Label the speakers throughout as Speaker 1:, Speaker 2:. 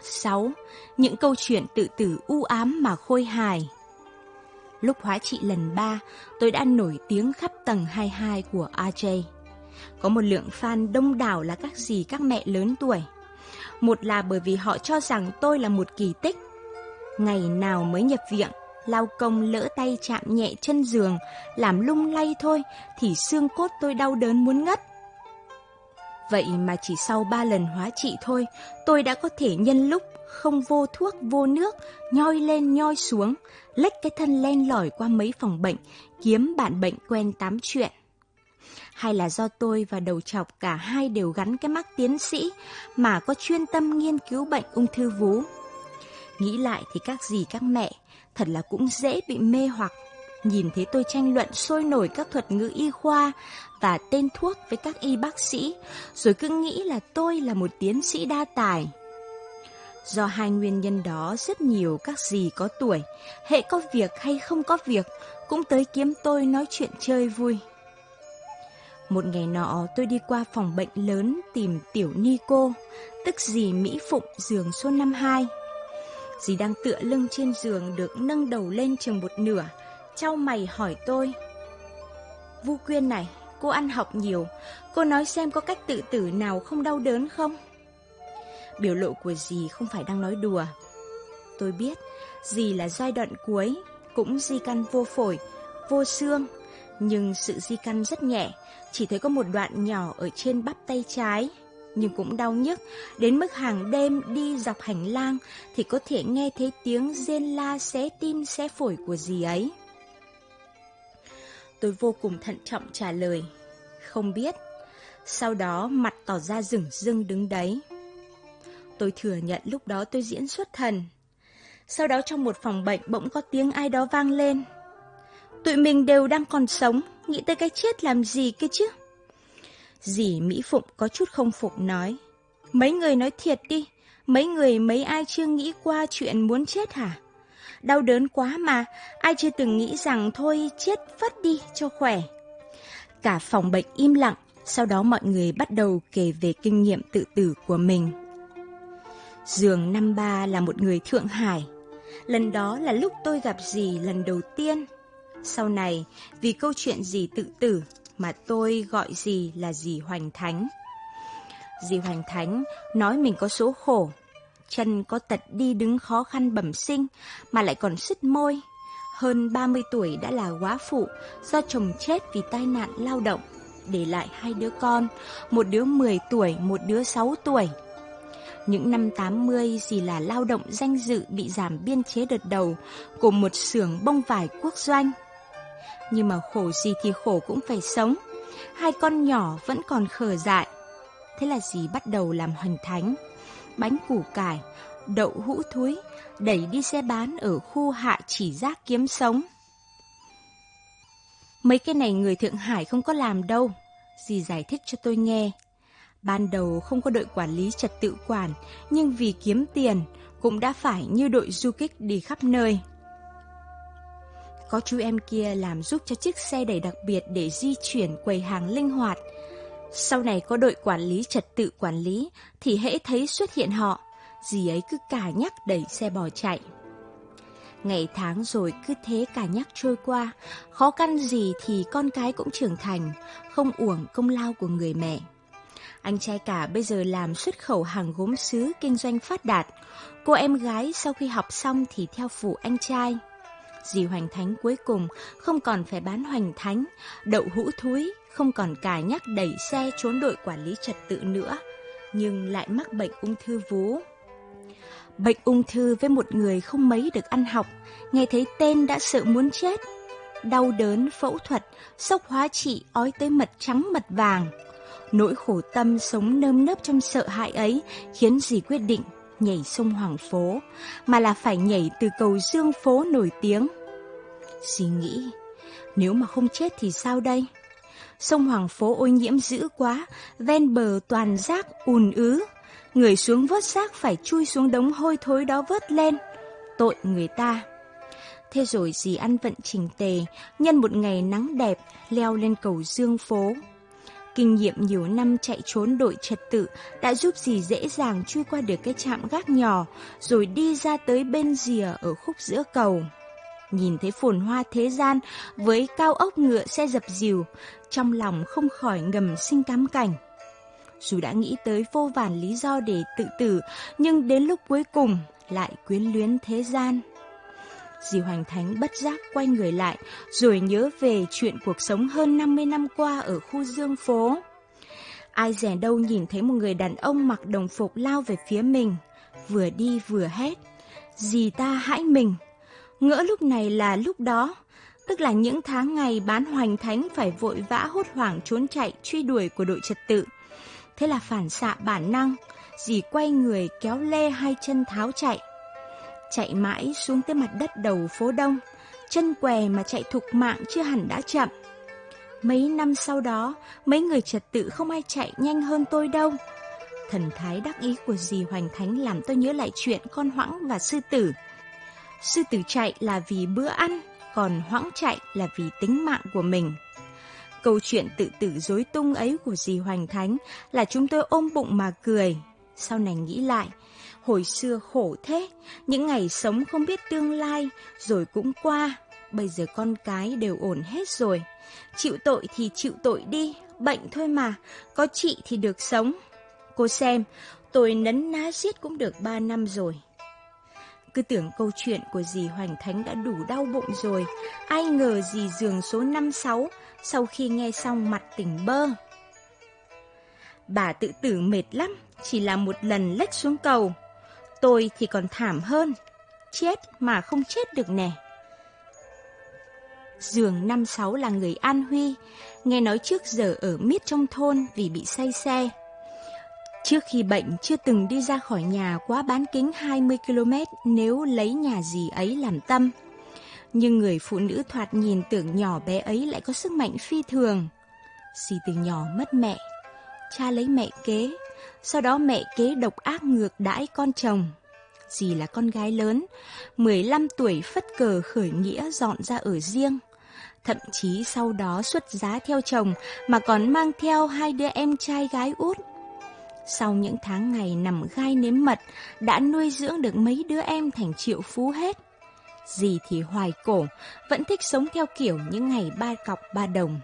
Speaker 1: 6. Những câu chuyện tự tử u ám mà khôi hài. Lúc hóa trị lần 3, tôi đã nổi tiếng khắp tầng 22 của RJ. Có một lượng fan đông đảo là các dì các mẹ lớn tuổi. Một là bởi vì họ cho rằng tôi là một kỳ tích. Ngày nào mới nhập viện, lao công lỡ tay chạm nhẹ chân giường, làm lung lay thôi thì xương cốt tôi đau đớn muốn ngất. Vậy mà chỉ sau 3 lần hóa trị thôi, tôi đã có thể nhân lúc không vô thuốc vô nước, nhoi lên nhoi xuống, lách cái thân len lỏi qua mấy phòng bệnh, kiếm bạn bệnh quen tám chuyện. Hay là do tôi và đầu trọc cả hai đều gắn cái mác tiến sĩ mà có chuyên tâm nghiên cứu bệnh ung thư vú. Nghĩ lại thì các dì các mẹ thật là cũng dễ bị mê hoặc. Nhìn thấy tôi tranh luận sôi nổi các thuật ngữ y khoa và tên thuốc với các y bác sĩ, rồi cứ nghĩ là tôi là một tiến sĩ đa tài. Do hai nguyên nhân đó, rất nhiều các dì có tuổi, hễ có việc hay không có việc, cũng tới kiếm tôi nói chuyện chơi vui. Một ngày nọ tôi đi qua phòng bệnh lớn tìm tiểu Nico, tức dì Mỹ Phụng giường số 52. Dì đang tựa lưng trên giường được nâng đầu lên chừng một nửa, chau mày hỏi tôi: "Vu Quyên này, cô ăn học nhiều, cô nói xem có cách tự tử nào không đau đớn không?" Biểu lộ của dì không phải đang nói đùa. Tôi biết dì là giai đoạn cuối, cũng di căn vô phổi, vô xương, nhưng sự di căn rất nhẹ, chỉ thấy có một đoạn nhỏ ở trên bắp tay trái, nhưng cũng đau nhức, đến mức hàng đêm đi dọc hành lang thì có thể nghe thấy tiếng rên la xé tim xé phổi của dì ấy. Tôi vô cùng thận trọng trả lời: "Không biết." Sau đó mặt tỏ ra rửng rưng đứng đấy. Tôi thừa nhận lúc đó tôi diễn xuất thần. Sau đó trong một phòng bệnh bỗng có tiếng ai đó vang lên: "Tụi mình đều đang còn sống, nghĩ tới cái chết làm gì kia chứ?" Dì Mỹ Phụng có chút không phục nói: "Mấy người nói thiệt đi, mấy ai chưa nghĩ qua chuyện muốn chết hả? Đau đớn quá mà, ai chưa từng nghĩ rằng thôi chết phất đi cho khỏe." Cả phòng bệnh im lặng, sau đó mọi người bắt đầu kể về kinh nghiệm tự tử của mình. Giường 53 là một người Thượng Hải. Lần đó là lúc tôi gặp dì lần đầu tiên. Sau này, vì câu chuyện dì tự tử mà tôi gọi dì là dì Hoành Thánh. Dì Hoành Thánh nói mình có số khổ, chân có tật đi đứng khó khăn bẩm sinh mà lại còn sứt môi. Hơn 30 tuổi đã là góa phụ do chồng chết vì tai nạn lao động, để lại 2 đứa con, một đứa 10 tuổi, một đứa 6 tuổi. Những năm 80, dì là lao động danh dự bị giảm biên chế đợt đầu của một xưởng bông vải quốc doanh. Nhưng mà khổ gì thì khổ cũng phải sống, 2 con nhỏ vẫn còn khờ dại. Thế là dì bắt đầu làm hoành thánh, bánh củ cải, đậu hũ thúi, đẩy đi xe bán ở khu Hạ Chỉ Giác kiếm sống. "Mấy cái này người Thượng Hải không có làm đâu," dì giải thích cho tôi nghe. Ban đầu không có đội quản lý trật tự quản, nhưng vì kiếm tiền cũng đã phải như đội du kích đi khắp nơi. Có chú em kia làm giúp cho chiếc xe đẩy đặc biệt để di chuyển quầy hàng linh hoạt. Sau này có đội quản lý trật tự quản lý thì hễ thấy xuất hiện họ, dì ấy cứ cà nhắc đẩy xe bỏ chạy. Ngày tháng rồi cứ thế cà nhắc trôi qua, khó khăn gì thì con cái cũng trưởng thành, không uổng công lao của người mẹ. Anh trai cả bây giờ làm xuất khẩu hàng gốm sứ, kinh doanh phát đạt. Cô em gái sau khi học xong thì theo phụ anh trai. Dì Hoành Thánh cuối cùng không còn phải bán hoành thánh, đậu hũ thúi, không còn cà nhắc đẩy xe trốn đội quản lý trật tự nữa, nhưng lại mắc bệnh ung thư vú. Bệnh ung thư với một người không mấy được ăn học, nghe thấy tên đã sợ muốn chết. Đau đớn, phẫu thuật, sốc hóa trị, ói tới mật trắng mật vàng. Nỗi khổ tâm sống nơm nớp trong sợ hãi ấy khiến dì quyết định nhảy sông Hoàng Phố, mà là phải nhảy từ cầu Dương Phố nổi tiếng. Dì nghĩ, nếu mà không chết thì sao đây? Sông Hoàng Phố ô nhiễm dữ quá, ven bờ toàn rác ùn ứ. Người xuống vớt rác phải chui xuống đống hôi thối đó vớt lên. Tội người ta. Thế rồi dì ăn vận chỉnh tề, nhân một ngày nắng đẹp, leo lên cầu Dương Phố. Kinh nghiệm nhiều năm chạy trốn đội trật tự đã giúp dì dễ dàng chui qua được cái trạm gác nhỏ, rồi đi ra tới bên rìa ở khúc giữa cầu. Nhìn thấy phồn hoa thế gian với cao ốc ngựa xe dập dìu, trong lòng không khỏi ngầm sinh cám cảnh. Dù đã nghĩ tới vô vàn lý do để tự tử, nhưng đến lúc cuối cùng lại quyến luyến thế gian. Dì Hoành Thánh bất giác quay người lại, rồi nhớ về chuyện cuộc sống hơn 50 năm qua ở khu Dương Phố. Ai dè đâu nhìn thấy một người đàn ông mặc đồng phục lao về phía mình, vừa đi vừa hét: "Dì ta hãi mình!" Ngỡ lúc này là lúc đó, tức là những tháng ngày bán Hoành Thánh phải vội vã hốt hoảng trốn chạy truy đuổi của đội trật tự. Thế là phản xạ bản năng, dì quay người kéo lê hai chân tháo chạy. Chạy mãi xuống tới mặt đất đầu phố Đông, chân què mà chạy thục mạng chưa hẳn đã chậm. Mấy năm sau đó, mấy người trật tự không ai chạy nhanh hơn tôi đâu. Thần thái đắc ý của dì Hoành Thánh làm tôi nhớ lại chuyện con hoãng và sư tử. Sư tử chạy là vì bữa ăn, còn hoãng chạy là vì tính mạng của mình. Câu chuyện tự tử rối tung ấy của dì Hoành Thánh là chúng tôi ôm bụng mà cười. Sau này nghĩ lại, hồi xưa khổ thế, những ngày sống không biết tương lai, rồi cũng qua. Bây giờ con cái đều ổn hết rồi. Chịu tội thì chịu tội đi, bệnh thôi mà, có trị thì được sống. Cô xem, tôi nấn ná giết cũng được 3 năm rồi. Cứ tưởng câu chuyện của dì Hoành Thánh đã đủ đau bụng rồi, ai ngờ dì giường số 56, sau khi nghe xong mặt tỉnh bơ. Bà tự tử mệt lắm, chỉ là một lần lách xuống cầu. Tôi thì còn thảm hơn, chết mà không chết được nè. Giường 56 là người An Huy, nghe nói trước giờ ở miết trong thôn vì bị say xe. Trước khi bệnh chưa từng đi ra khỏi nhà quá bán kính 20 km nếu lấy nhà dì ấy làm tâm. Nhưng người phụ nữ thoạt nhìn tưởng nhỏ bé ấy lại có sức mạnh phi thường. Dì từ nhỏ mất mẹ, cha lấy mẹ kế, sau đó mẹ kế độc ác ngược đãi con chồng. Dì là con gái lớn, 15 tuổi phất cờ khởi nghĩa dọn ra ở riêng. Thậm chí sau đó xuất giá theo chồng mà còn mang theo 2 đứa em trai gái út. Sau những tháng ngày nằm gai nếm mật, đã nuôi dưỡng được mấy đứa em thành triệu phú hết. Dì thì hoài cổ, vẫn thích sống theo kiểu những ngày 3 cọc 3 đồng.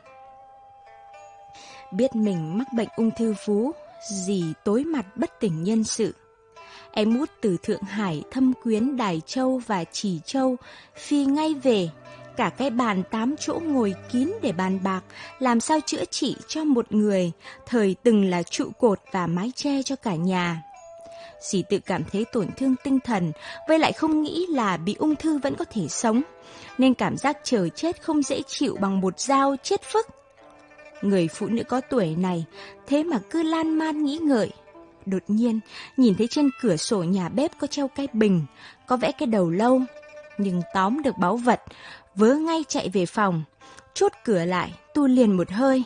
Speaker 1: Biết mình mắc bệnh ung thư vú, dì tối mặt bất tỉnh nhân sự. Em út từ Thượng Hải, Thâm Quyến, Đài Châu và Trì Châu phi ngay về. Cả cái bàn 8 chỗ ngồi kín để bàn bạc làm sao chữa trị cho một người thời từng là trụ cột và mái che cho cả nhà. Dì tự cảm thấy tổn thương tinh thần, với lại không nghĩ là bị ung thư vẫn có thể sống, nên cảm giác chờ chết không dễ chịu bằng một dao chết phức. Người phụ nữ có tuổi này thế mà cứ lan man nghĩ ngợi. Đột nhiên nhìn thấy trên cửa sổ nhà bếp có treo cái bình, có vẽ cái đầu lâu, nhưng tóm được báu vật, vớ ngay chạy về phòng, chốt cửa lại, tu liền một hơi.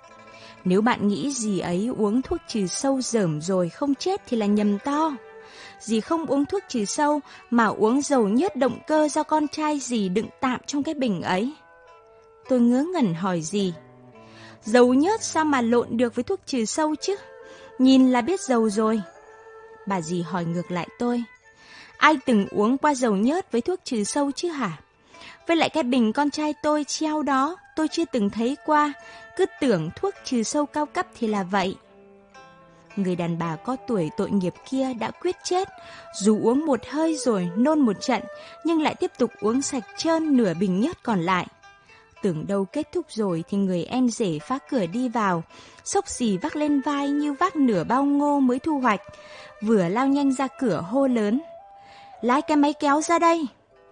Speaker 1: Nếu bạn nghĩ dì ấy uống thuốc trừ sâu rởm rồi không chết thì là nhầm to. Dì không uống thuốc trừ sâu mà uống dầu nhớt động cơ do con trai dì đựng tạm trong cái bình ấy. Tôi ngớ ngẩn hỏi dì: dầu nhớt sao mà lộn được với thuốc trừ sâu chứ? Nhìn là biết dầu rồi. Bà dì hỏi ngược lại tôi: ai từng uống qua dầu nhớt với thuốc trừ sâu chứ hả? Với lại cái bình con trai tôi treo đó, tôi chưa từng thấy qua, cứ tưởng thuốc trừ sâu cao cấp thì là vậy. Người đàn bà có tuổi tội nghiệp kia đã quyết chết, dù uống một hơi rồi nôn một trận, nhưng lại tiếp tục uống sạch trơn nửa bình nhớt còn lại. Tưởng đâu kết thúc rồi thì người em rể phá cửa đi vào, xốc xì vác lên vai như vác nửa bao ngô mới thu hoạch, vừa lao nhanh ra cửa hô lớn: lái cái máy kéo ra đây!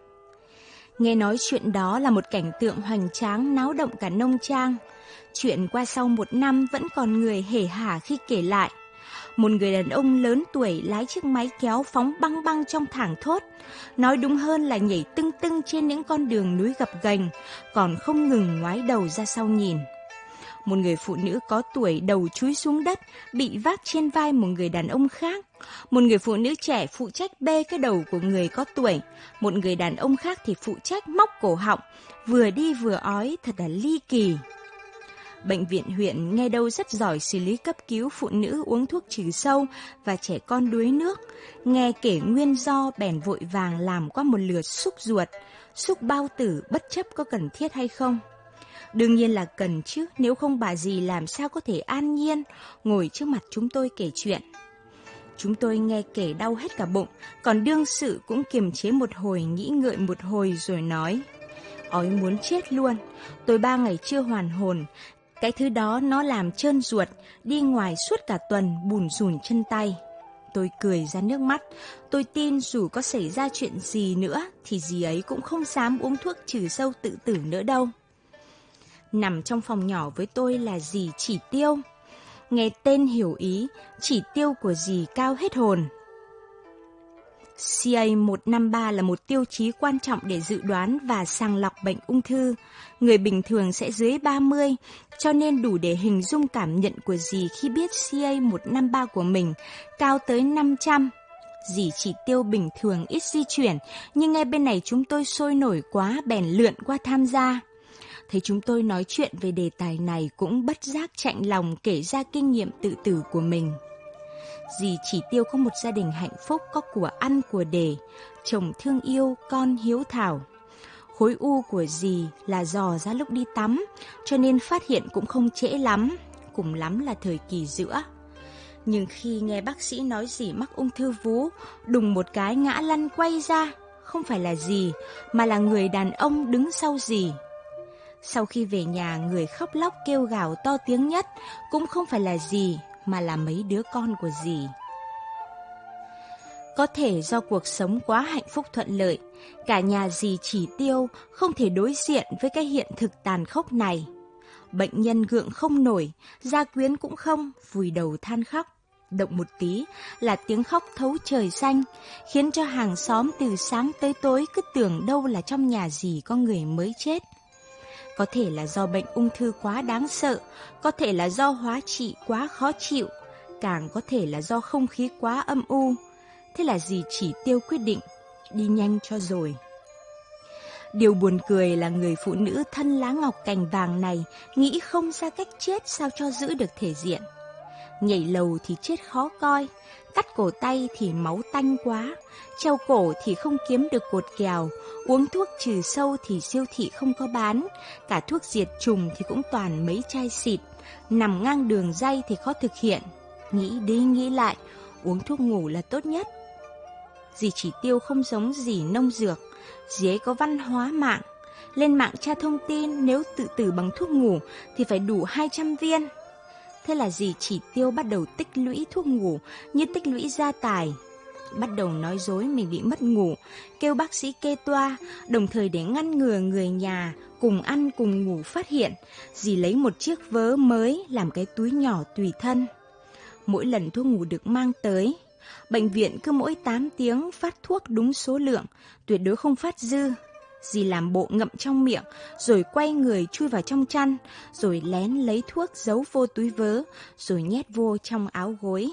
Speaker 1: Nghe nói chuyện đó là một cảnh tượng hoành tráng náo động cả nông trang. Chuyện qua sau 1 năm vẫn còn người hể hả khi kể lại. Một người đàn ông lớn tuổi lái chiếc máy kéo phóng băng băng trong thảng thốt. Nói đúng hơn là nhảy tưng tưng trên những con đường núi gập ghềnh, còn không ngừng ngoái đầu ra sau nhìn. Một người phụ nữ có tuổi đầu chúi xuống đất, bị vác trên vai một người đàn ông khác. Một người phụ nữ trẻ phụ trách bê cái đầu của người có tuổi. Một người đàn ông khác thì phụ trách móc cổ họng, vừa đi vừa ói thật là ly kỳ. Bệnh viện huyện nghe đâu rất giỏi xử lý cấp cứu phụ nữ uống thuốc trừ sâu và trẻ con đuối nước. Nghe kể nguyên do bèn vội vàng làm qua một lượt xúc ruột, xúc bao tử bất chấp có cần thiết hay không. Đương nhiên là cần chứ, nếu không bà dì làm sao có thể an nhiên ngồi trước mặt chúng tôi kể chuyện. Chúng tôi nghe kể đau hết cả bụng, còn đương sự cũng kiềm chế một hồi, nghĩ ngợi một hồi rồi nói: ói muốn chết luôn, tôi 3 ngày chưa hoàn hồn. Cái thứ đó nó làm trơn ruột, đi ngoài suốt cả tuần, bùn rùn chân tay. Tôi cười ra nước mắt, tôi tin dù có xảy ra chuyện gì nữa thì dì ấy cũng không dám uống thuốc trừ sâu tự tử nữa đâu. Nằm trong phòng nhỏ với tôi là dì Chỉ Tiêu. Nghe tên hiểu ý, chỉ tiêu của dì cao hết hồn. CA153 là một tiêu chí quan trọng để dự đoán và sàng lọc bệnh ung thư. Người bình thường sẽ dưới 30, cho nên đủ để hình dung cảm nhận của dì khi biết CA153 của mình cao tới 500. Dì Chỉ Tiêu bình thường ít di chuyển, nhưng nghe bên này chúng tôi sôi nổi quá bèn lượn qua tham gia. Thấy chúng tôi nói chuyện về đề tài này cũng bất giác chạnh lòng kể ra kinh nghiệm tự tử của mình. Dì Chỉ Tiêu có một gia đình hạnh phúc, có của ăn của để, chồng thương yêu, con hiếu thảo. Khối u của dì là dò ra lúc đi tắm, cho nên phát hiện cũng không trễ lắm, cùng lắm là thời kỳ giữa. Nhưng khi nghe bác sĩ nói dì mắc ung thư vú, đùng một cái ngã lăn quay ra, không phải là dì, mà là người đàn ông đứng sau dì. Sau khi về nhà, người khóc lóc kêu gào to tiếng nhất cũng không phải là dì, mà là mấy đứa con của dì. Có thể do cuộc sống quá hạnh phúc thuận lợi, cả nhà dì Chỉ Tiêu không thể đối diện với cái hiện thực tàn khốc này. Bệnh nhân gượng không nổi, gia quyến cũng không, vùi đầu than khóc. Động một tí là tiếng khóc thấu trời xanh, khiến cho hàng xóm từ sáng tới tối cứ tưởng đâu là trong nhà dì có người mới chết. Có thể là do bệnh ung thư quá đáng sợ, có thể là do hóa trị quá khó chịu, càng có thể là do không khí quá âm u. Thế là dì Chỉ Tiêu quyết định đi nhanh cho rồi. Điều buồn cười là người phụ nữ thân lá ngọc cành vàng này nghĩ không ra cách chết sao cho giữ được thể diện. Nhảy lầu thì chết khó coi, cắt cổ tay thì máu tanh quá, treo cổ thì không kiếm được cột kèo, uống thuốc trừ sâu thì siêu thị không có bán, cả thuốc diệt trùng thì cũng toàn mấy chai xịt, nằm ngang đường ray thì khó thực hiện. Nghĩ đi nghĩ lại, uống thuốc ngủ là tốt nhất. Dì Chỉ Tiêu không giống dì nông dược, dì ấy có văn hóa mạng. Lên mạng tra thông tin nếu tự tử bằng thuốc ngủ thì phải đủ 200 viên. Thế là dì Chỉ Tiêu bắt đầu tích lũy thuốc ngủ như tích lũy gia tài. Bắt đầu nói dối mình bị mất ngủ, kêu bác sĩ kê toa, đồng thời để ngăn ngừa người nhà cùng ăn cùng ngủ phát hiện. Dì lấy một chiếc vớ mới làm cái túi nhỏ tùy thân. Mỗi lần thuốc ngủ được mang tới, bệnh viện cứ mỗi 8 tiếng phát thuốc đúng số lượng, tuyệt đối không phát dư. Dì làm bộ ngậm trong miệng, rồi quay người chui vào trong chăn, rồi lén lấy thuốc giấu vô túi vớ, rồi nhét vô trong áo gối.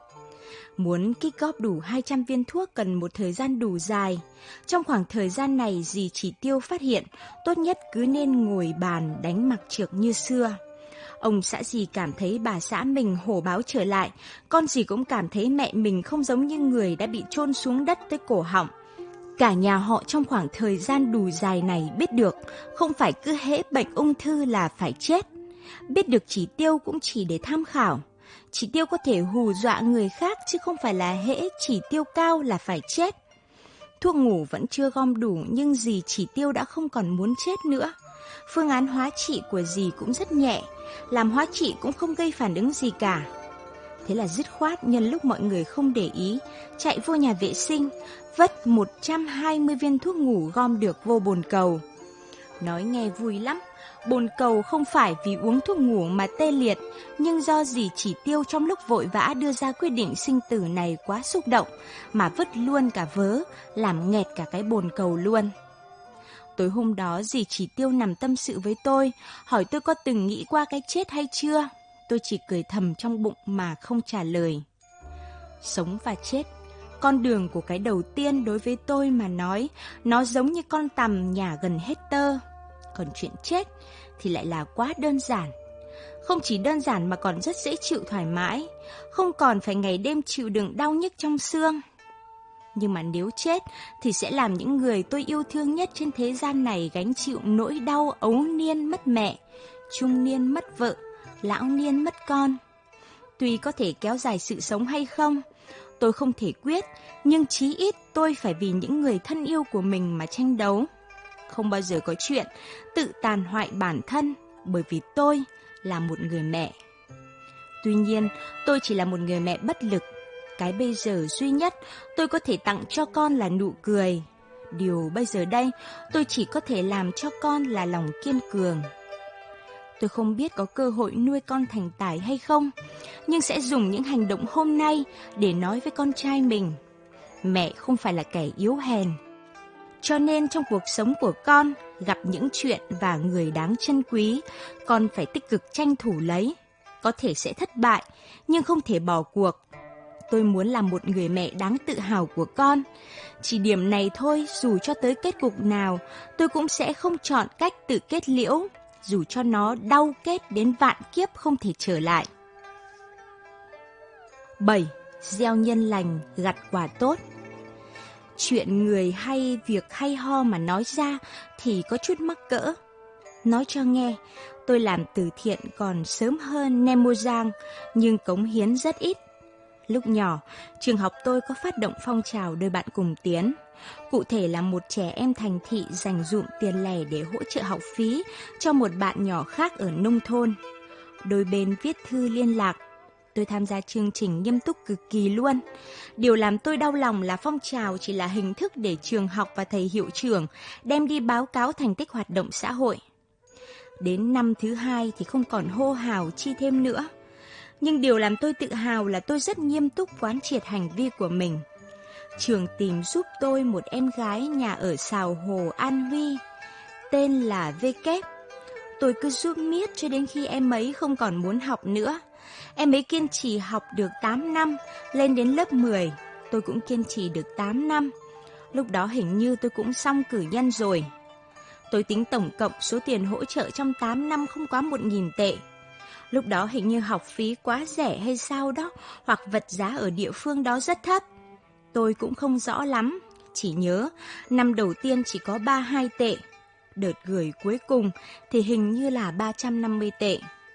Speaker 1: Muốn tích góp đủ 200 viên thuốc cần một thời gian đủ dài. Trong khoảng thời gian này, dì Chỉ Tiêu phát hiện tốt nhất cứ nên ngồi bàn đánh mặc trược như xưa. Ông xã dì cảm thấy bà xã mình hổ báo trở lại, con dì cũng cảm thấy mẹ mình không giống như người đã bị chôn xuống đất tới cổ họng. Cả nhà họ trong khoảng thời gian đủ dài này biết được, không phải cứ hễ bệnh ung thư là phải chết. Biết được Chỉ Tiêu cũng chỉ để tham khảo. Chỉ Tiêu có thể hù dọa người khác chứ không phải là hễ chỉ tiêu cao là phải chết. Thuốc ngủ vẫn chưa gom đủ nhưng dì Chỉ Tiêu đã không còn muốn chết nữa. Phương án hóa trị của dì cũng rất nhẹ, làm hóa trị cũng không gây phản ứng gì cả. Thế là dứt khoát nhân lúc mọi người không để ý, chạy vô nhà vệ sinh, vất 120 viên thuốc ngủ gom được vô bồn cầu. Nói nghe vui lắm, bồn cầu không phải vì uống thuốc ngủ mà tê liệt, nhưng do dì Chỉ Tiêu trong lúc vội vã đưa ra quyết định sinh tử này quá xúc động, mà vứt luôn cả vớ, làm nghẹt cả cái bồn cầu luôn. Tối hôm đó dì Chỉ Tiêu nằm tâm sự với tôi, hỏi tôi có từng nghĩ qua cái chết hay chưa. Tôi chỉ cười thầm trong bụng mà không trả lời. Sống và chết, con đường của cái đầu tiên đối với tôi mà nói, nó giống như con tằm nhả gần hết tơ. Còn chuyện chết thì lại là quá đơn giản. Không chỉ đơn giản mà còn rất dễ chịu thoải mái, không còn phải ngày đêm chịu đựng đau nhức trong xương. Nhưng mà nếu chết thì sẽ làm những người tôi yêu thương nhất trên thế gian này gánh chịu nỗi đau ấu niên mất mẹ, trung niên mất vợ, lão niên mất con. Tuy có thể kéo dài sự sống hay không, tôi không thể quyết, nhưng chí ít tôi phải vì những người thân yêu của mình mà tranh đấu. Không bao giờ có chuyện tự tàn hoại bản thân, bởi vì tôi là một người mẹ. Tuy nhiên, tôi chỉ là một người mẹ bất lực. Cái bây giờ duy nhất tôi có thể tặng cho con là nụ cười. Điều bây giờ đây tôi chỉ có thể làm cho con là lòng kiên cường. Tôi không biết có cơ hội nuôi con thành tài hay không, nhưng sẽ dùng những hành động hôm nay để nói với con trai mình: mẹ không phải là kẻ yếu hèn. Cho nên trong cuộc sống của con, gặp những chuyện và người đáng trân quý, con phải tích cực tranh thủ lấy. Có thể sẽ thất bại, nhưng không thể bỏ cuộc. Tôi muốn là một người mẹ đáng tự hào của con. Chỉ điểm này thôi, dù cho tới kết cục nào, tôi cũng sẽ không chọn cách tự kết liễu, dù cho nó đau kết đến vạn kiếp không thể trở lại. 7. Gieo nhân lành, gặt quả tốt. Chuyện người hay, việc hay ho mà nói ra thì có chút mắc cỡ. Nói cho nghe, tôi làm từ thiện còn sớm hơn Nemo Giang, nhưng cống hiến rất ít. Lúc nhỏ, trường học tôi có phát động phong trào đôi bạn cùng tiến. Cụ thể là một trẻ em thành thị dành dụm tiền lẻ để hỗ trợ học phí cho một bạn nhỏ khác ở nông thôn. Đôi bên viết thư liên lạc. Tôi tham gia chương trình nghiêm túc cực kỳ luôn. Điều làm tôi đau lòng là phong trào chỉ là hình thức để trường học và thầy hiệu trưởng đem đi báo cáo thành tích hoạt động xã hội. Đến năm thứ 2 thì không còn hô hào chi thêm nữa. Nhưng điều làm tôi tự hào là tôi rất nghiêm túc quán triệt hành vi của mình. Trường tìm giúp tôi một em gái nhà ở Sào Hồ, An Huy, tên là V Kép. Tôi cứ giúp miết cho đến khi em ấy không còn muốn học nữa. Em ấy kiên trì học được 8 năm, lên đến lớp 10. Tôi cũng kiên trì được 8 năm. Lúc đó hình như tôi cũng xong cử nhân rồi. Tôi tính tổng cộng số tiền hỗ trợ trong 8 năm không quá 1.000 tệ. Lúc đó hình như học phí quá rẻ hay sao đó, hoặc vật giá ở địa phương đó rất thấp. Tôi cũng không rõ lắm, chỉ nhớ năm đầu tiên chỉ có 32 tệ. Đợt gửi cuối cùng thì hình như là 350 tệ.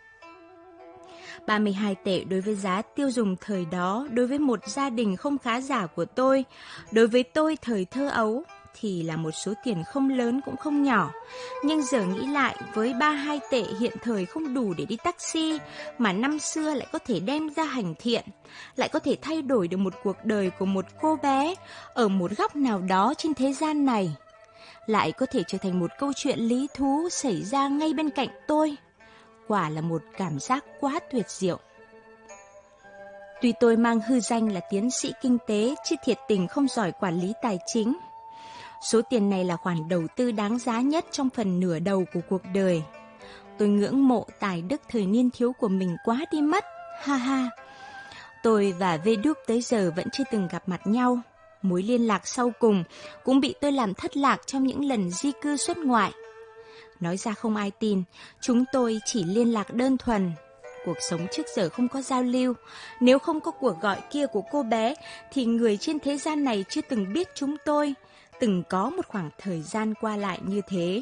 Speaker 1: 32 tệ đối với giá tiêu dùng thời đó, đối với một gia đình không khá giả của tôi, đối với tôi thời thơ ấu, thì là một số tiền không lớn cũng không nhỏ. Nhưng giờ nghĩ lại, với 32 tệ hiện thời không đủ để đi taxi, mà năm xưa lại có thể đem ra hành thiện, lại có thể thay đổi được một cuộc đời của một cô bé ở một góc nào đó trên thế gian này, lại có thể trở thành một câu chuyện lý thú xảy ra ngay bên cạnh tôi. Quả là một cảm giác quá tuyệt diệu. Tuy tôi mang hư danh là tiến sĩ kinh tế, chứ thiệt tình không giỏi quản lý tài chính. Số tiền này là khoản đầu tư đáng giá nhất trong phần nửa đầu của cuộc đời. Tôi ngưỡng mộ tài đức thời niên thiếu của mình quá đi mất. Ha ha. Tôi và V Đúc tới giờ vẫn chưa từng gặp mặt nhau. Mối liên lạc sau cùng cũng bị tôi làm thất lạc trong những lần di cư xuất ngoại. Nói ra không ai tin, chúng tôi chỉ liên lạc đơn thuần. Cuộc sống trước giờ không có giao lưu. Nếu không có cuộc gọi kia của cô bé, thì người trên thế gian này chưa từng biết chúng tôi từng có một khoảng thời gian qua lại như thế.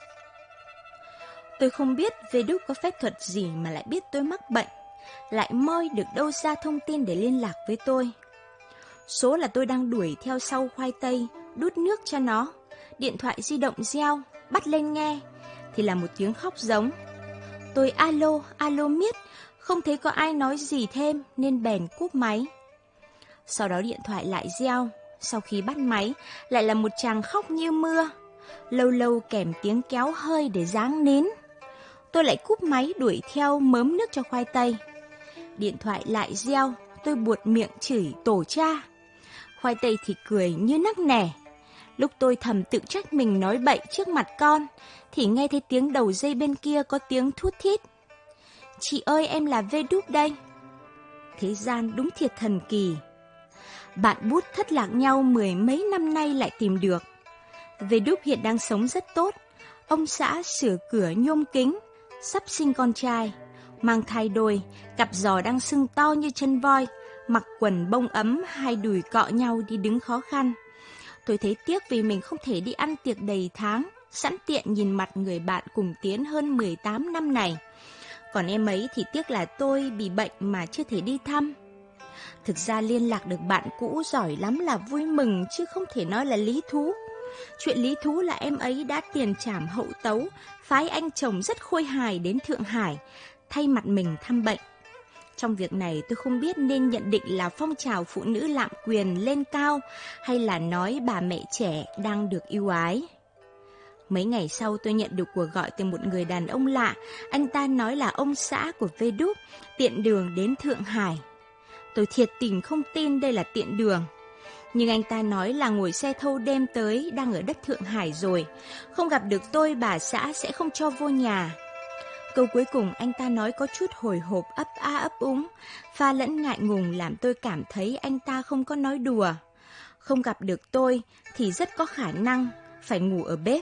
Speaker 1: Tôi không biết V Đúc có phép thuật gì mà lại biết tôi mắc bệnh, lại moi được đâu ra thông tin để liên lạc với tôi. Số là tôi đang đuổi theo sau khoai tây, đút nước cho nó. Điện thoại di động reo, bắt lên nghe, thì là một tiếng khóc giống. Tôi alo, alo miết, không thấy có ai nói gì thêm nên bèn cúp máy. Sau đó điện thoại lại reo, sau khi bắt máy lại là một chàng khóc như mưa, lâu lâu kèm tiếng kéo hơi để giáng nín. Tôi lại cúp máy đuổi theo mớm nước cho khoai tây. Điện thoại lại reo, tôi buột miệng chửi tổ cha. Khoai tây thì cười như nắc nẻ. Lúc tôi thầm tự trách mình nói bậy trước mặt con, thì nghe thấy tiếng đầu dây bên kia có tiếng thút thít. Chị ơi, em là V Đúc đây. Thế gian đúng thiệt thần kỳ. Bạn bút thất lạc nhau 10 mấy năm nay lại tìm được. V Đúc hiện đang sống rất tốt. Ông xã sửa cửa nhôm kính, sắp sinh con trai. mang thai đôi, cặp giò đang sưng to như chân voi, mặc quần bông ấm, hai đùi cọ nhau đi đứng khó khăn. Tôi thấy tiếc vì mình không thể đi ăn tiệc đầy tháng, sẵn tiện nhìn mặt người bạn cùng tiến hơn 18 năm này. Còn em ấy thì tiếc là tôi bị bệnh mà chưa thể đi thăm. Thực ra liên lạc được bạn cũ giỏi lắm là vui mừng chứ không thể nói là lý thú. Chuyện lý thú là em ấy đã tiền trảm hậu tấu, phái anh chồng rất khôi hài đến Thượng Hải, thay mặt mình thăm bệnh. Trong việc này tôi không biết nên nhận định là phong trào phụ nữ lạm quyền lên cao hay là nói bà mẹ trẻ đang được ưu ái. Mấy ngày sau tôi nhận được cuộc gọi từ một người đàn ông lạ, anh ta nói là ông xã của Vđúc, tiện đường đến Thượng Hải. Tôi thiệt tình không tin đây là tiện đường. Nhưng anh ta nói là ngồi xe thâu đêm tới, đang ở đất Thượng Hải rồi. Không gặp được tôi, bà xã sẽ không cho vô nhà. Câu cuối cùng anh ta nói có chút hồi hộp ấp a ấp úng, pha lẫn ngại ngùng làm tôi cảm thấy anh ta không có nói đùa. Không gặp được tôi thì rất có khả năng phải ngủ ở bếp.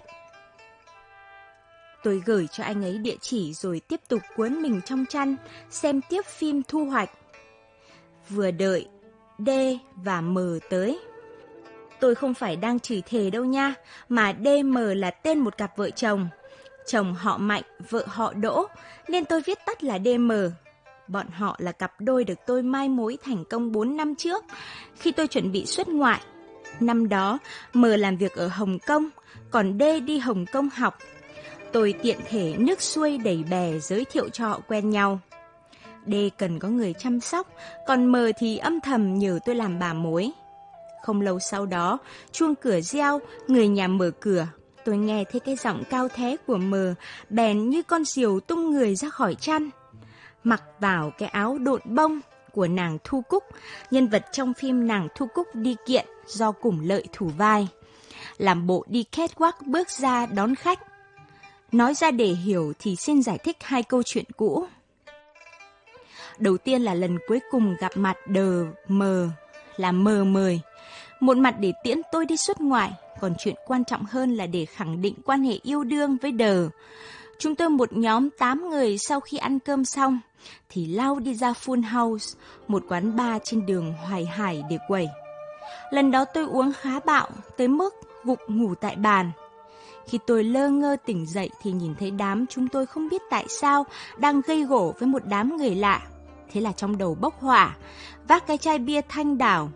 Speaker 1: Tôi gửi cho anh ấy địa chỉ rồi tiếp tục cuốn mình trong chăn, xem tiếp phim Thu Hoạch. Vừa đợi D và M tới. Tôi không phải đang chửi thề đâu nha, mà DM là tên một cặp vợ chồng. Chồng họ Mạnh, vợ họ Đỗ, nên tôi viết tắt là DM. Bọn họ là cặp đôi được tôi mai mối thành công 4 năm trước, khi tôi chuẩn bị xuất ngoại. Năm đó, M làm việc ở Hồng Kông, còn D đi Hồng Kông học. Tôi tiện thể nước xuôi đẩy bè giới thiệu cho họ quen nhau. D cần có người chăm sóc, còn M thì âm thầm nhờ tôi làm bà mối. Không lâu sau đó, chuông cửa reo, người nhà mở cửa. Tôi nghe thấy cái giọng cao thế của M, bèn như con diều tung người ra khỏi chăn. Mặc vào cái áo độn bông của nàng Thu Cúc, nhân vật trong phim Nàng Thu Cúc đi kiện do Củng Lợi thủ vai. Làm bộ đi catwalk bước ra đón khách. Nói ra để hiểu thì xin giải thích hai câu chuyện cũ. Đầu tiên là lần cuối cùng gặp mặt DM là M mời. Một mặt để tiễn tôi đi xuất ngoại, còn chuyện quan trọng hơn là để khẳng định quan hệ yêu đương với D. Chúng tôi một nhóm 8 người sau khi ăn cơm xong thì lao đi ra Full House, một quán bar trên đường Hoài Hải để quẩy. Lần đó tôi uống khá bạo tới mức gục ngủ tại bàn. Khi tôi lơ ngơ tỉnh dậy thì nhìn thấy đám chúng tôi không biết tại sao đang gây gổ với một đám người lạ. Thế là trong đầu bốc hỏa, vác cái chai bia Thanh Đảo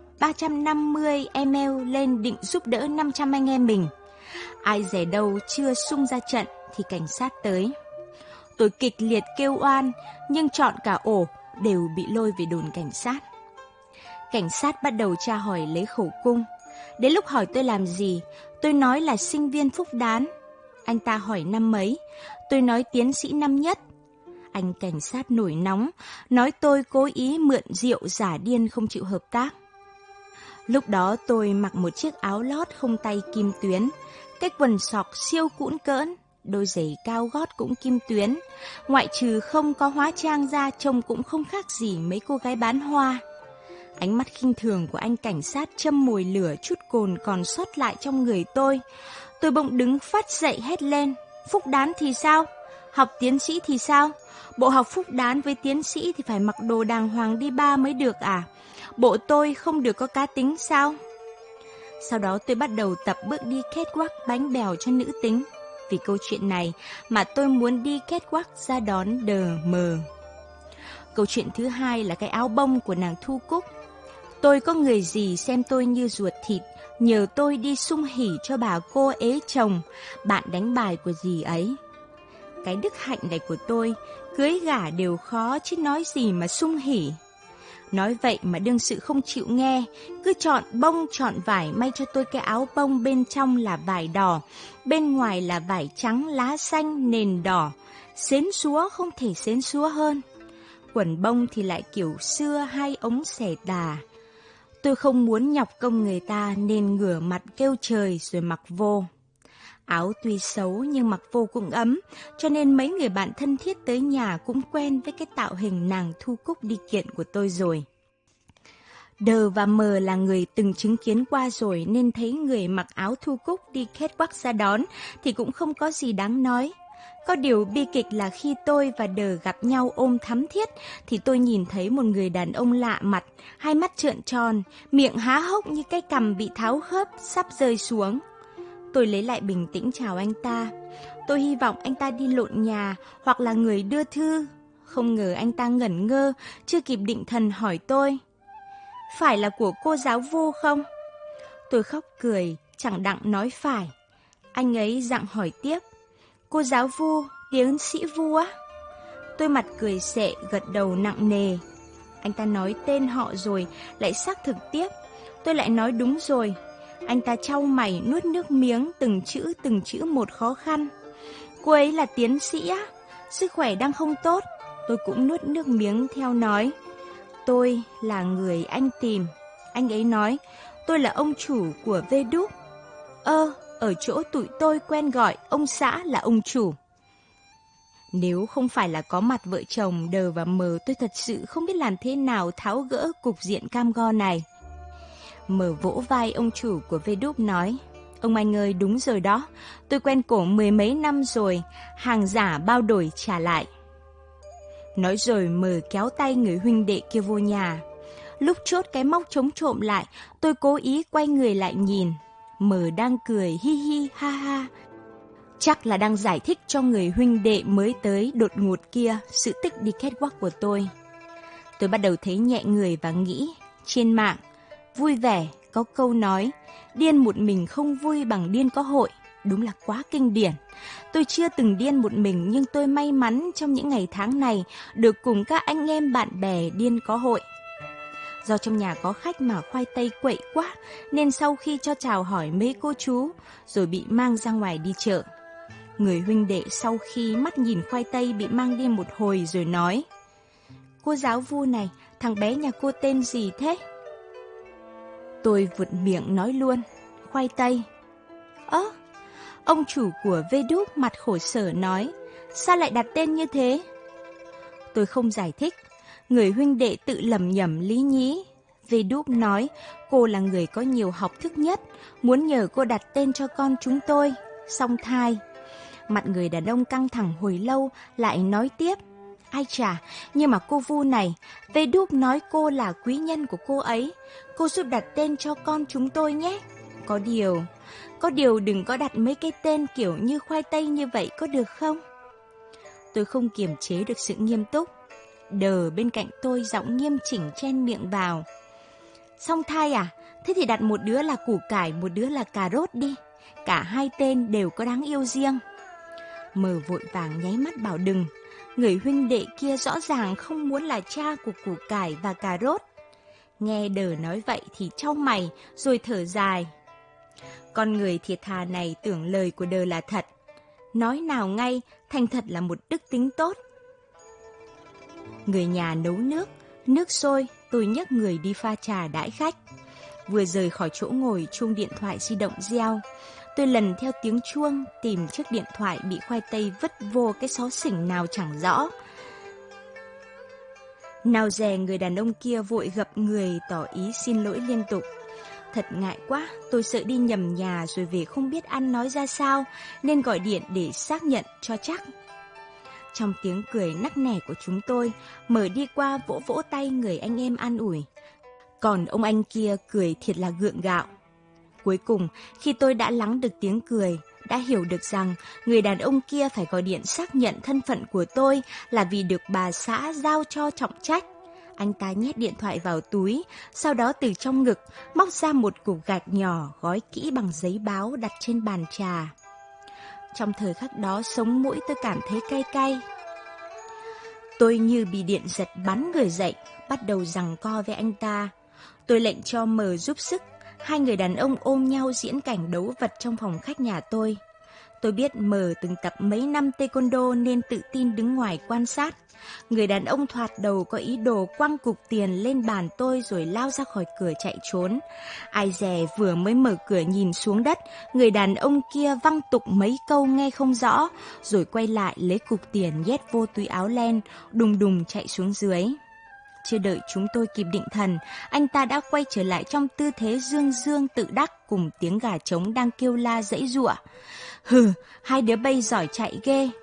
Speaker 1: 350 ml lên định giúp đỡ 500 anh em mình. Ai dè đâu chưa xung ra trận thì cảnh sát tới. Tôi kịch liệt kêu oan, nhưng trọn cả ổ đều bị lôi về đồn cảnh sát. Cảnh sát bắt đầu tra hỏi lấy khẩu cung. Đến lúc hỏi tôi làm gì, tôi nói là sinh viên Phúc Đán. Anh ta hỏi năm mấy, tôi nói tiến sĩ năm nhất. Anh cảnh sát nổi nóng, nói tôi cố ý mượn rượu giả điên không chịu hợp tác. Lúc đó tôi mặc một chiếc áo lót không tay kim tuyến, cái quần sọc siêu cũn cỡn, đôi giày cao gót cũng kim tuyến. Ngoại trừ không có hóa trang ra trông cũng không khác gì mấy cô gái bán hoa. Ánh mắt khinh thường của anh cảnh sát châm mồi lửa chút cồn còn sót lại trong người tôi. Tôi bỗng đứng phát dậy hét lên, Phúc Đán thì sao? Học tiến sĩ thì sao? Bộ học Phúc Đán với tiến sĩ thì phải mặc đồ đàng hoàng đi bar mới được à? Bộ tôi không được có cá tính sao? Sau đó tôi bắt đầu tập bước đi catwalk bánh bèo cho nữ tính. Vì câu chuyện này mà tôi muốn đi catwalk ra đón DM. Câu chuyện thứ hai là cái áo bông của nàng Thu Cúc. Tôi có người gì xem tôi như ruột thịt, nhờ tôi đi sung hỉ cho bà cô ế chồng, bạn đánh bài của dì ấy. Cái đức hạnh này của tôi, cưới gả đều khó chứ nói gì mà sung hỉ. Nói vậy mà đương sự không chịu nghe, cứ chọn bông chọn vải may cho tôi cái áo bông bên trong là vải đỏ, bên ngoài là vải trắng lá xanh nền đỏ, xến xúa không thể xến xúa hơn. Quần bông thì lại kiểu xưa hai ống xẻ tà. Tôi không muốn nhọc công người ta nên ngửa mặt kêu trời rồi mặc vô. Áo tuy xấu nhưng mặc vô cũng ấm, cho nên mấy người bạn thân thiết tới nhà cũng quen với cái tạo hình nàng Thu Cúc đi kiện của tôi rồi. D và M là người từng chứng kiến qua rồi nên thấy người mặc áo Thu Cúc đi catwalk ra đón thì cũng không có gì đáng nói. Có điều bi kịch là khi tôi và Đờ gặp nhau ôm thắm thiết thì tôi nhìn thấy một người đàn ông lạ mặt, hai mắt trợn tròn, miệng há hốc như cái cằm bị tháo khớp sắp rơi xuống. Tôi lấy lại bình tĩnh chào anh ta. Tôi hy vọng anh ta đi lộn nhà hoặc là người đưa thư. Không ngờ anh ta ngẩn ngơ, chưa kịp định thần hỏi tôi: "Phải là của cô giáo Vu không?" Tôi khóc cười, chẳng đặng nói phải. Anh ấy dặng hỏi tiếp: "Cô giáo Vu, tiến sĩ Vu á?" Tôi mặt cười xệ, gật đầu nặng nề. Anh ta nói tên họ rồi, lại xác thực tiếp. Tôi lại nói đúng rồi. Anh ta chau mày nuốt nước miếng từng chữ một khó khăn. "Cô ấy là tiến sĩ á? Sức khỏe đang không tốt." Tôi cũng nuốt nước miếng theo nói: "Tôi là người anh tìm." Anh ấy nói: "Tôi là ông chủ của V-Đúc." Ở chỗ tụi tôi quen gọi ông xã là ông chủ. Nếu không phải là có mặt vợ chồng Đờ và Mờ, tôi thật sự không biết làm thế nào tháo gỡ cục diện cam go này. Mờ vỗ vai ông chủ của V-Đúc nói: "Ông anh ơi, đúng rồi đó. Tôi quen cổ 10 mấy năm rồi, hàng giả bao đổi trả lại." Nói rồi Mờ kéo tay người huynh đệ kia vô nhà. Lúc chốt cái móc chống trộm lại, tôi cố ý quay người lại nhìn. Mờ đang cười hi hi ha ha. Chắc là đang giải thích cho người huynh đệ mới tới đột ngột kia sự tích đi catwalk của tôi. Tôi bắt đầu thấy nhẹ người và nghĩ, trên mạng, vui vẻ, có câu nói, điên một mình không vui bằng điên có hội. Đúng là quá kinh điển. Tôi chưa từng điên một mình, nhưng tôi may mắn trong những ngày tháng này được cùng các anh em bạn bè điên có hội. Do trong nhà có khách mà khoai tây quậy quá, nên sau khi cho chào hỏi mấy cô chú, rồi bị mang ra ngoài đi chợ. Người huynh đệ sau khi mắt nhìn khoai tây bị mang đi một hồi rồi nói: "Cô giáo Vu này, thằng bé nhà cô tên gì thế?" Tôi vụt miệng nói luôn: "Khoai tây." Ông chủ của V-Đúc mặt khổ sở nói: "Sao lại đặt tên như thế?" Tôi không giải thích. Người huynh đệ tự lẩm nhẩm lý nhí. V-Đúc nói cô là người có nhiều học thức nhất, muốn nhờ cô đặt tên cho con chúng tôi, song thai. Mặt người đàn ông căng thẳng hồi lâu, lại nói tiếp: "Ai chà, nhưng mà cô Vu này, V-Đúc nói cô là quý nhân của cô ấy. Cô giúp đặt tên cho con chúng tôi nhé. Có điều đừng có đặt mấy cái tên kiểu như khoai tây như vậy có được không?" Tôi không kiềm chế được sự nghiêm túc. Đờ bên cạnh tôi giọng nghiêm chỉnh chen miệng vào: "Song thai à? Thế thì đặt một đứa là củ cải, một đứa là cà rốt đi. Cả hai tên đều có đáng yêu riêng." Mờ vội vàng nháy mắt bảo đừng. Người huynh đệ kia rõ ràng không muốn là cha của củ cải và cà rốt. Nghe Đờ nói vậy thì chau mày rồi thở dài. Con người thiệt thà này tưởng lời của Đờ là thật. Nói nào ngay, thành thật là một đức tính tốt. Người nhà nấu nước sôi, tôi nhấc người đi pha trà đãi khách. Vừa rời khỏi chỗ ngồi, chuông điện thoại di động reo. Tôi lần theo tiếng chuông, tìm chiếc điện thoại bị khoai tây vứt vô cái xó xỉnh nào chẳng rõ. Nào dè người đàn ông kia vội gập người tỏ ý xin lỗi liên tục. Thật ngại quá, tôi sợ đi nhầm nhà rồi về không biết ăn nói ra sao, nên gọi điện để xác nhận cho chắc. Trong tiếng cười nắc nẻ của chúng tôi, Mở đi qua vỗ vỗ tay người anh em an ủi. Còn ông anh kia cười thiệt là gượng gạo. Cuối cùng, khi tôi đã lắng được tiếng cười, đã hiểu được rằng người đàn ông kia phải gọi điện xác nhận thân phận của tôi là vì được bà xã giao cho trọng trách. Anh ta nhét điện thoại vào túi, sau đó từ trong ngực móc ra một cục gạch nhỏ gói kỹ bằng giấy báo đặt trên bàn trà. Trong thời khắc đó, sống mũi tôi cảm thấy cay cay. Tôi như bị điện giật bắn người dậy, bắt đầu giằng co với anh ta. Tôi lệnh cho Mờ giúp sức. Hai người đàn ông ôm nhau diễn cảnh đấu vật trong phòng khách nhà tôi. Tôi biết Mờ từng tập mấy năm taekwondo nên tự tin đứng ngoài quan sát. Người đàn ông thoạt đầu có ý đồ quăng cục tiền lên bàn tôi rồi lao ra khỏi cửa chạy trốn. Ai dè vừa mới mở cửa nhìn xuống đất, người đàn ông kia văng tục mấy câu nghe không rõ, rồi quay lại lấy cục tiền nhét vô túi áo len, đùng đùng chạy xuống dưới. Chưa đợi chúng tôi kịp định thần, anh ta đã quay trở lại trong tư thế dương dương tự đắc cùng tiếng gà trống đang kêu la giãy giụa. Hừ, hai đứa bay giỏi chạy ghê.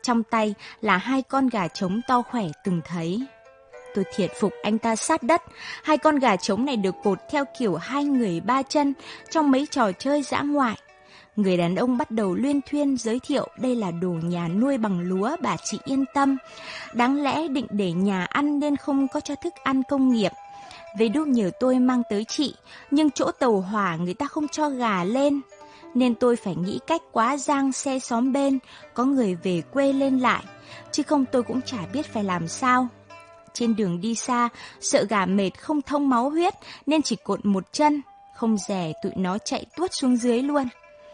Speaker 1: trong tay là 2 con gà trống to khỏe từng thấy. Tôi thiệt phục anh ta sát đất. 2 con gà trống này được cột theo kiểu 2 người 3 chân trong mấy trò chơi dã ngoại. Người đàn ông bắt đầu luyên thuyên giới thiệu đây là đồ nhà nuôi bằng lúa, bà chị yên tâm. Đáng lẽ định để nhà ăn nên không có cho thức ăn công nghiệp. Về đúc nhờ tôi mang tới chị, nhưng chỗ tàu hỏa người ta không cho gà lên. Nên tôi phải nghĩ cách quá giang xe xóm bên, có người về quê lên lại, chứ không tôi cũng chả biết phải làm sao. Trên đường đi xa, sợ gà mệt không thông máu huyết nên chỉ cột một chân, không dè tụi nó chạy tuốt xuống dưới luôn.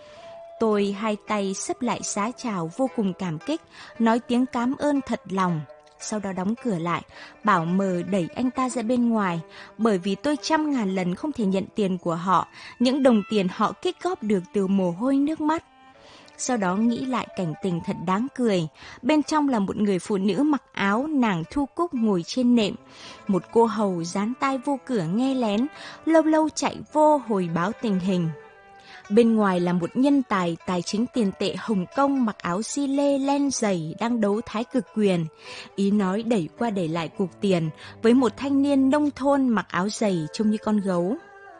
Speaker 1: Tôi 2 tay xấp lại xá chào vô cùng cảm kích, nói tiếng cảm ơn thật lòng. Sau đó đóng cửa lại, bảo mờ đẩy anh ta ra bên ngoài, bởi vì tôi 100.000 lần không thể nhận tiền của họ, những đồng tiền họ tích góp được từ mồ hôi nước mắt. Sau đó nghĩ lại cảnh tình thật đáng cười. Bên trong là một người phụ nữ mặc áo nàng Thu Cúc ngồi trên nệm. Một cô hầu dán tai vô cửa nghe lén, lâu lâu chạy vô hồi báo tình hình. Bên ngoài là một nhân tài tài chính tiền tệ Hồng Kông mặc áo xi lê len dày đang đấu thái cực quyền. Ý nói đẩy qua đẩy lại cục tiền với một thanh niên nông thôn mặc áo dày trông như con gấu.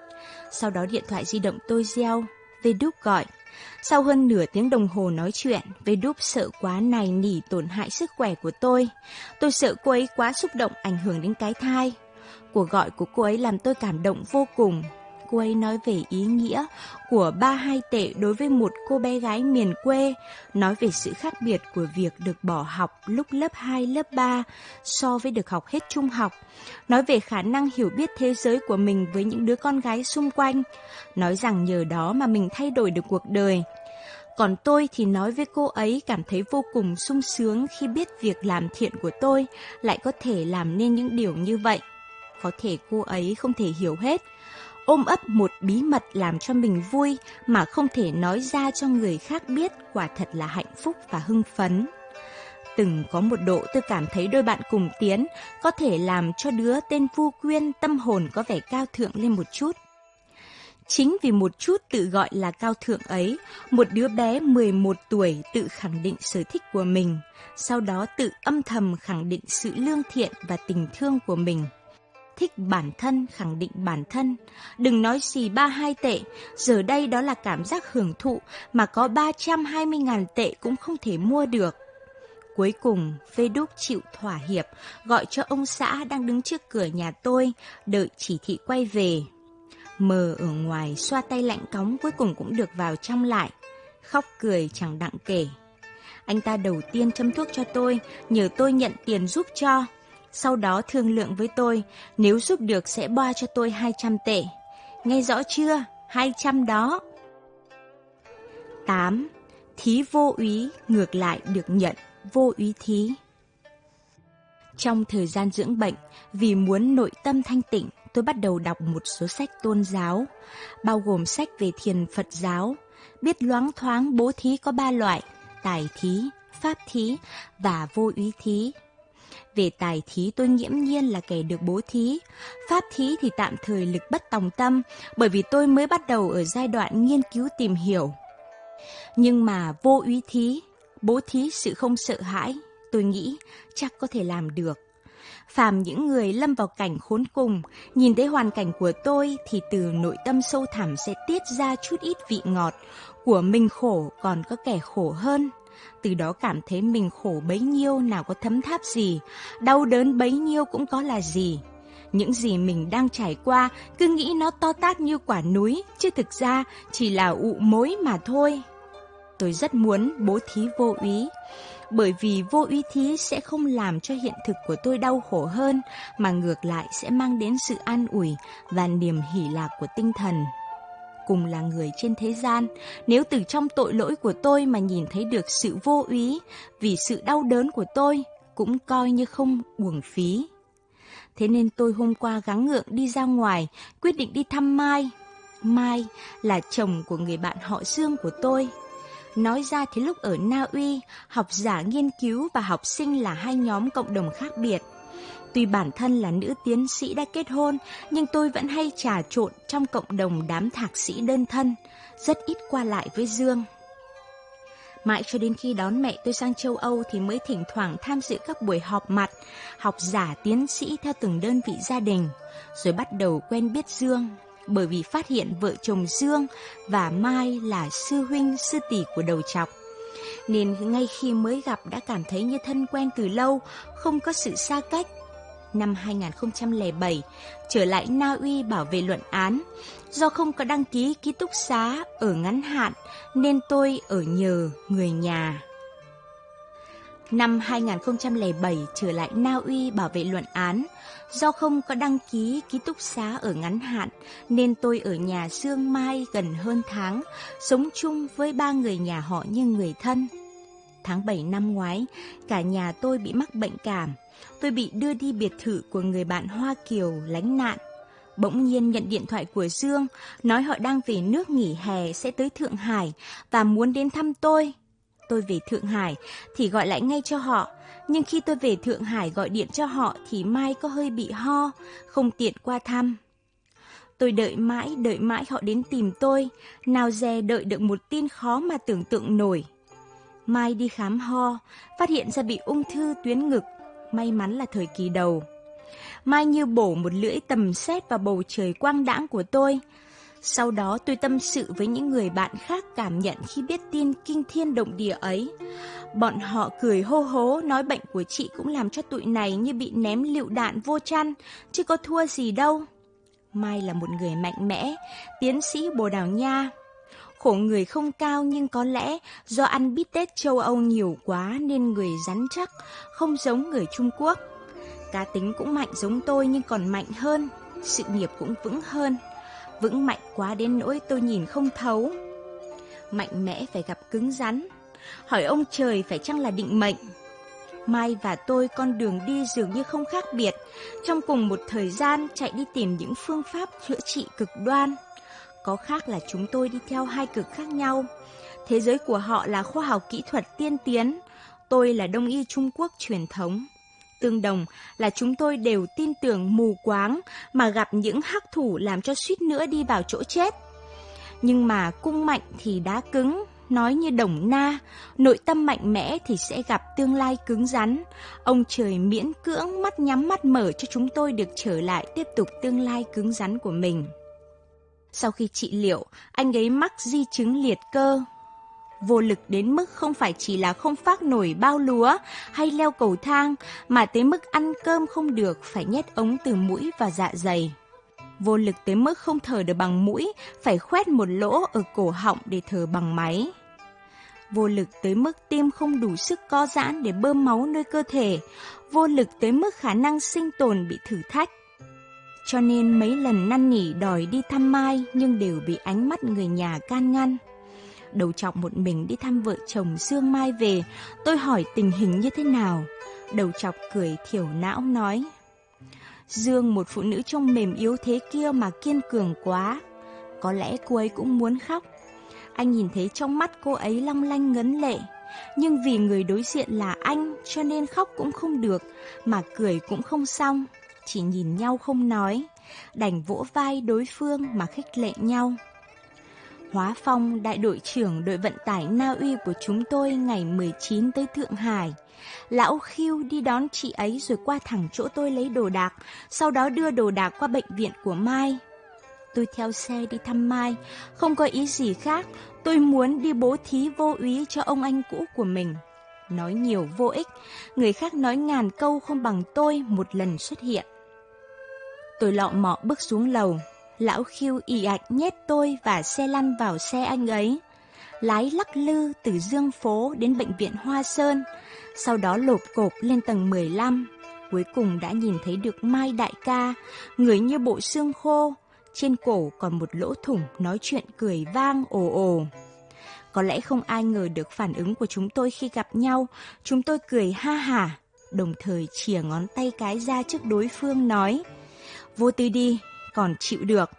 Speaker 1: Sau đó điện thoại di động tôi reo, Vedúc gọi. Sau hơn nửa tiếng đồng hồ nói chuyện, Vedúc sợ quá nài nỉ tổn hại sức khỏe của tôi. Tôi sợ cô ấy quá xúc động ảnh hưởng đến cái thai. Cuộc gọi của cô ấy làm tôi cảm động vô cùng. Cô ấy nói về ý nghĩa của 32 tệ đối với một cô bé gái miền quê, nói về sự khác biệt của việc được bỏ học lúc lớp 2, lớp 3 so với được học hết trung học, nói về khả năng hiểu biết thế giới của mình với những đứa con gái xung quanh, nói rằng nhờ đó mà mình thay đổi được cuộc đời. Còn tôi thì nói với cô ấy cảm thấy vô cùng sung sướng khi biết việc làm thiện của tôi lại có thể làm nên những điều như vậy. Có thể cô ấy không thể hiểu hết, ôm ấp một bí mật làm cho mình vui mà không thể nói ra cho người khác biết, quả thật là hạnh phúc và hưng phấn. Từng có một độ tôi cảm thấy đôi bạn cùng tiến có thể làm cho đứa tên Vu Quyên tâm hồn có vẻ cao thượng lên một chút. Chính vì một chút tự gọi là cao thượng ấy, một đứa bé 11 tuổi tự khẳng định sở thích của mình, sau đó tự âm thầm khẳng định sự lương thiện và tình thương của mình. Thích bản thân, khẳng định bản thân. Đừng nói gì 32 tệ, giờ đây đó là cảm giác hưởng thụ mà có 320.000 tệ cũng không thể mua được. Cuối cùng, Vedúc chịu thỏa hiệp, gọi cho ông xã đang đứng trước cửa nhà tôi, đợi chỉ thị quay về. Mờ ở ngoài xoa tay lạnh cóng cuối cùng cũng được vào trong lại. Khóc cười chẳng đặng kể. Anh ta đầu tiên châm thuốc cho tôi, nhờ tôi nhận tiền giúp cho. Sau đó thương lượng với tôi, nếu giúp được sẽ boa cho tôi 200 tệ. Nghe rõ chưa? 200 đó. 8. Thí vô úy ngược lại được nhận vô úy thí. Trong thời gian dưỡng bệnh, vì muốn nội tâm thanh tịnh, tôi bắt đầu đọc một số sách tôn giáo, bao gồm sách về thiền Phật giáo, biết loáng thoáng bố thí có 3 loại, tài thí, pháp thí và vô úy thí. Về tài thí tôi nghiễm nhiên là kẻ được bố thí, pháp thí thì tạm thời lực bất tòng tâm, bởi vì tôi mới bắt đầu ở giai đoạn nghiên cứu tìm hiểu. Nhưng mà vô úy thí, bố thí sự không sợ hãi, tôi nghĩ chắc có thể làm được. Phàm những người lâm vào cảnh khốn cùng, nhìn thấy hoàn cảnh của tôi thì từ nội tâm sâu thẳm sẽ tiết ra chút ít vị ngọt, của mình khổ còn có kẻ khổ hơn. Từ đó cảm thấy mình khổ bấy nhiêu nào có thấm tháp gì, đau đớn bấy nhiêu cũng có là gì. Những gì mình đang trải qua cứ nghĩ nó to tát như quả núi, chứ thực ra chỉ là ụ mối mà thôi. Tôi rất muốn bố thí vô úy, bởi vì vô úy thí sẽ không làm cho hiện thực của tôi đau khổ hơn, mà ngược lại sẽ mang đến sự an ủi và niềm hỷ lạc của tinh thần. Cùng là người trên thế gian, nếu từ trong tội lỗi của tôi mà nhìn thấy được sự vô úy vì sự đau đớn của tôi, cũng coi như không uổng phí. Thế nên tôi hôm qua gắng gượng đi ra ngoài, quyết định đi thăm Mai. Mai là chồng của người bạn họ Dương của tôi. Nói ra thì lúc ở Na Uy, học giả nghiên cứu và học sinh là 2 nhóm cộng đồng khác biệt. Tuy bản thân là nữ tiến sĩ đã kết hôn, nhưng tôi vẫn hay trà trộn trong cộng đồng đám thạc sĩ đơn thân, rất ít qua lại với Dương. Mãi cho đến khi đón mẹ tôi sang châu Âu thì mới thỉnh thoảng tham dự các buổi họp mặt, học giả tiến sĩ theo từng đơn vị gia đình, rồi bắt đầu quen biết Dương, bởi vì phát hiện vợ chồng Dương và Mai là sư huynh sư tỷ của Đầu Trọc. Nên ngay khi mới gặp đã cảm thấy như thân quen từ lâu, không có sự xa cách. Năm 2007, trở lại Na Uy bảo vệ luận án. Do không có đăng ký ký túc xá ở ngắn hạn nên tôi ở nhờ người nhà. Năm 2007 trở lại Na Uy bảo vệ luận án. Do không có đăng ký ký túc xá ở ngắn hạn nên tôi ở nhà Dương Mai gần hơn tháng, sống chung với 3 người nhà họ như người thân. Tháng 7 năm ngoái, cả nhà tôi bị mắc bệnh cảm. Tôi bị đưa đi biệt thự của người bạn Hoa Kiều lánh nạn. Bỗng nhiên nhận điện thoại của Dương, nói họ đang về nước nghỉ hè sẽ tới Thượng Hải và muốn đến thăm tôi. Tôi về Thượng Hải thì gọi lại ngay cho họ. Nhưng khi tôi về Thượng Hải gọi điện cho họ thì Mai có hơi bị ho, không tiện qua thăm. Tôi đợi mãi họ đến tìm tôi, nào dè đợi được một tin khó mà tưởng tượng nổi. Mai đi khám ho, phát hiện ra bị ung thư tuyến ngực, may mắn là thời kỳ đầu. Mai như bổ một lưỡi tầm sét vào bầu trời quang đãng của tôi. Sau đó tôi tâm sự với những người bạn khác cảm nhận khi biết tin kinh thiên động địa ấy. Bọn họ cười hô hố nói bệnh của chị cũng làm cho tụi này như bị ném lựu đạn vô chăn, chứ có thua gì đâu. Mai là một người mạnh mẽ, tiến sĩ Bồ Đào Nha. Khổ người không cao nhưng có lẽ do ăn bít tết châu Âu nhiều quá nên người rắn chắc, không giống người Trung Quốc. Cá tính cũng mạnh giống tôi nhưng còn mạnh hơn, sự nghiệp cũng vững hơn. Vững mạnh quá đến nỗi tôi nhìn không thấu. Mạnh mẽ phải gặp cứng rắn. Hỏi ông trời phải chăng là định mệnh. Mai và tôi con đường đi dường như không khác biệt. Trong cùng một thời gian chạy đi tìm những phương pháp chữa trị cực đoan. Có khác là chúng tôi đi theo hai cực khác nhau. Thế giới của họ là khoa học kỹ thuật tiên tiến. Tôi là Đông y Trung Quốc truyền thống. Tương đồng là chúng tôi đều tin tưởng mù quáng mà gặp những hắc thủ làm cho suýt nữa đi vào chỗ chết. Nhưng mà cung mạnh thì đá cứng, nói như Đồng Na, nội tâm mạnh mẽ thì sẽ gặp tương lai cứng rắn. Ông trời miễn cưỡng mắt nhắm mắt mở cho chúng tôi được trở lại tiếp tục tương lai cứng rắn của mình. Sau khi trị liệu, anh ấy mắc di chứng liệt cơ. Vô lực đến mức không phải chỉ là không vác nổi bao lúa hay leo cầu thang, mà tới mức ăn cơm không được, phải nhét ống từ mũi và dạ dày. Vô lực tới mức không thở được bằng mũi, phải khoét một lỗ ở cổ họng để thở bằng máy. Vô lực tới mức tim không đủ sức co giãn để bơm máu nơi cơ thể. Vô lực tới mức khả năng sinh tồn bị thử thách. Cho nên mấy lần năn nỉ đòi đi thăm Mai nhưng đều bị ánh mắt người nhà can ngăn. Đầu Trọc một mình đi thăm vợ chồng Dương Mai về, tôi hỏi tình hình như thế nào. Đầu Trọc cười thiểu não nói: Dương một phụ nữ trông mềm yếu thế kia mà kiên cường quá. Có lẽ cô ấy cũng muốn khóc. Anh nhìn thấy trong mắt cô ấy long lanh ngấn lệ. Nhưng vì người đối diện là anh cho nên khóc cũng không được, mà cười cũng không xong. Chỉ nhìn nhau không nói, đành vỗ vai đối phương mà khích lệ nhau. Hóa Phong, đại đội trưởng đội vận tải Na Uy của chúng tôi ngày 19 tới Thượng Hải. Lão Khiêu đi đón chị ấy rồi qua thẳng chỗ tôi lấy đồ đạc, sau đó đưa đồ đạc qua bệnh viện của Mai. Tôi theo xe đi thăm Mai, không có ý gì khác, tôi muốn đi bố thí vô úy cho ông anh cũ của mình. Nói nhiều vô ích, người khác nói ngàn câu không bằng tôi một lần xuất hiện. Tôi lọ mọ bước xuống lầu. Lão Khiêu ì ạch nhét tôi và xe lăn vào xe anh ấy. Lái lắc lư từ Dương Phố đến bệnh viện Hoa Sơn, sau đó lộp cộp lên tầng 15. Cuối cùng đã nhìn thấy được Mai đại ca, người như bộ xương khô, trên cổ còn một lỗ thủng, nói chuyện cười vang ồ ồ. Có lẽ không ai ngờ được phản ứng của chúng tôi khi gặp nhau. Chúng tôi cười ha hả, đồng thời chìa ngón tay cái ra trước đối phương nói: Vô tư đi, còn chịu được.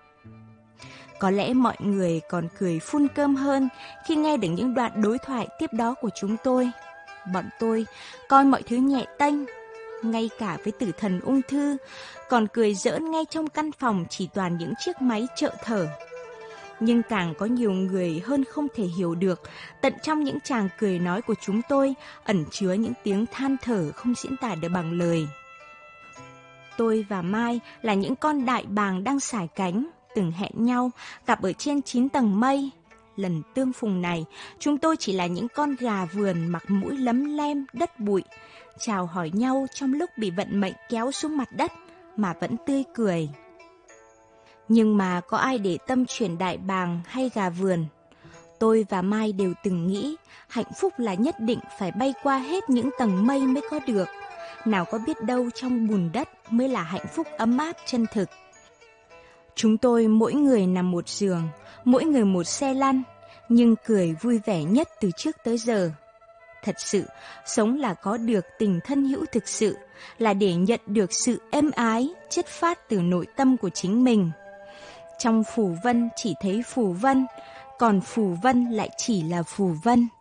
Speaker 1: Có lẽ mọi người còn cười phun cơm hơn khi nghe được những đoạn đối thoại tiếp đó của chúng tôi. Bọn tôi coi mọi thứ nhẹ tênh, ngay cả với tử thần ung thư, còn cười giỡn ngay trong căn phòng chỉ toàn những chiếc máy trợ thở. Nhưng càng có nhiều người hơn không thể hiểu được, tận trong những tràng cười nói của chúng tôi ẩn chứa những tiếng than thở không diễn tả được bằng lời. Tôi và Mai là những con đại bàng đang sải cánh, từng hẹn nhau, gặp ở trên 9 tầng mây. Lần tương phùng này, chúng tôi chỉ là những con gà vườn mặc mũi lấm lem, đất bụi, chào hỏi nhau trong lúc bị vận mệnh kéo xuống mặt đất, mà vẫn tươi cười. Nhưng mà có ai để tâm chuyện đại bàng hay gà vườn? Tôi và Mai đều từng nghĩ hạnh phúc là nhất định phải bay qua hết những tầng mây mới có được. Nào có biết đâu trong bùn đất mới là hạnh phúc ấm áp chân thực. Chúng tôi mỗi người nằm một giường, mỗi người một xe lăn, nhưng cười vui vẻ nhất từ trước tới giờ. Thật sự, sống là có được tình thân hữu thực sự, là để nhận được sự êm ái, chất phát từ nội tâm của chính mình. Trong phù vân chỉ thấy phù vân, còn phù vân lại chỉ là phù vân.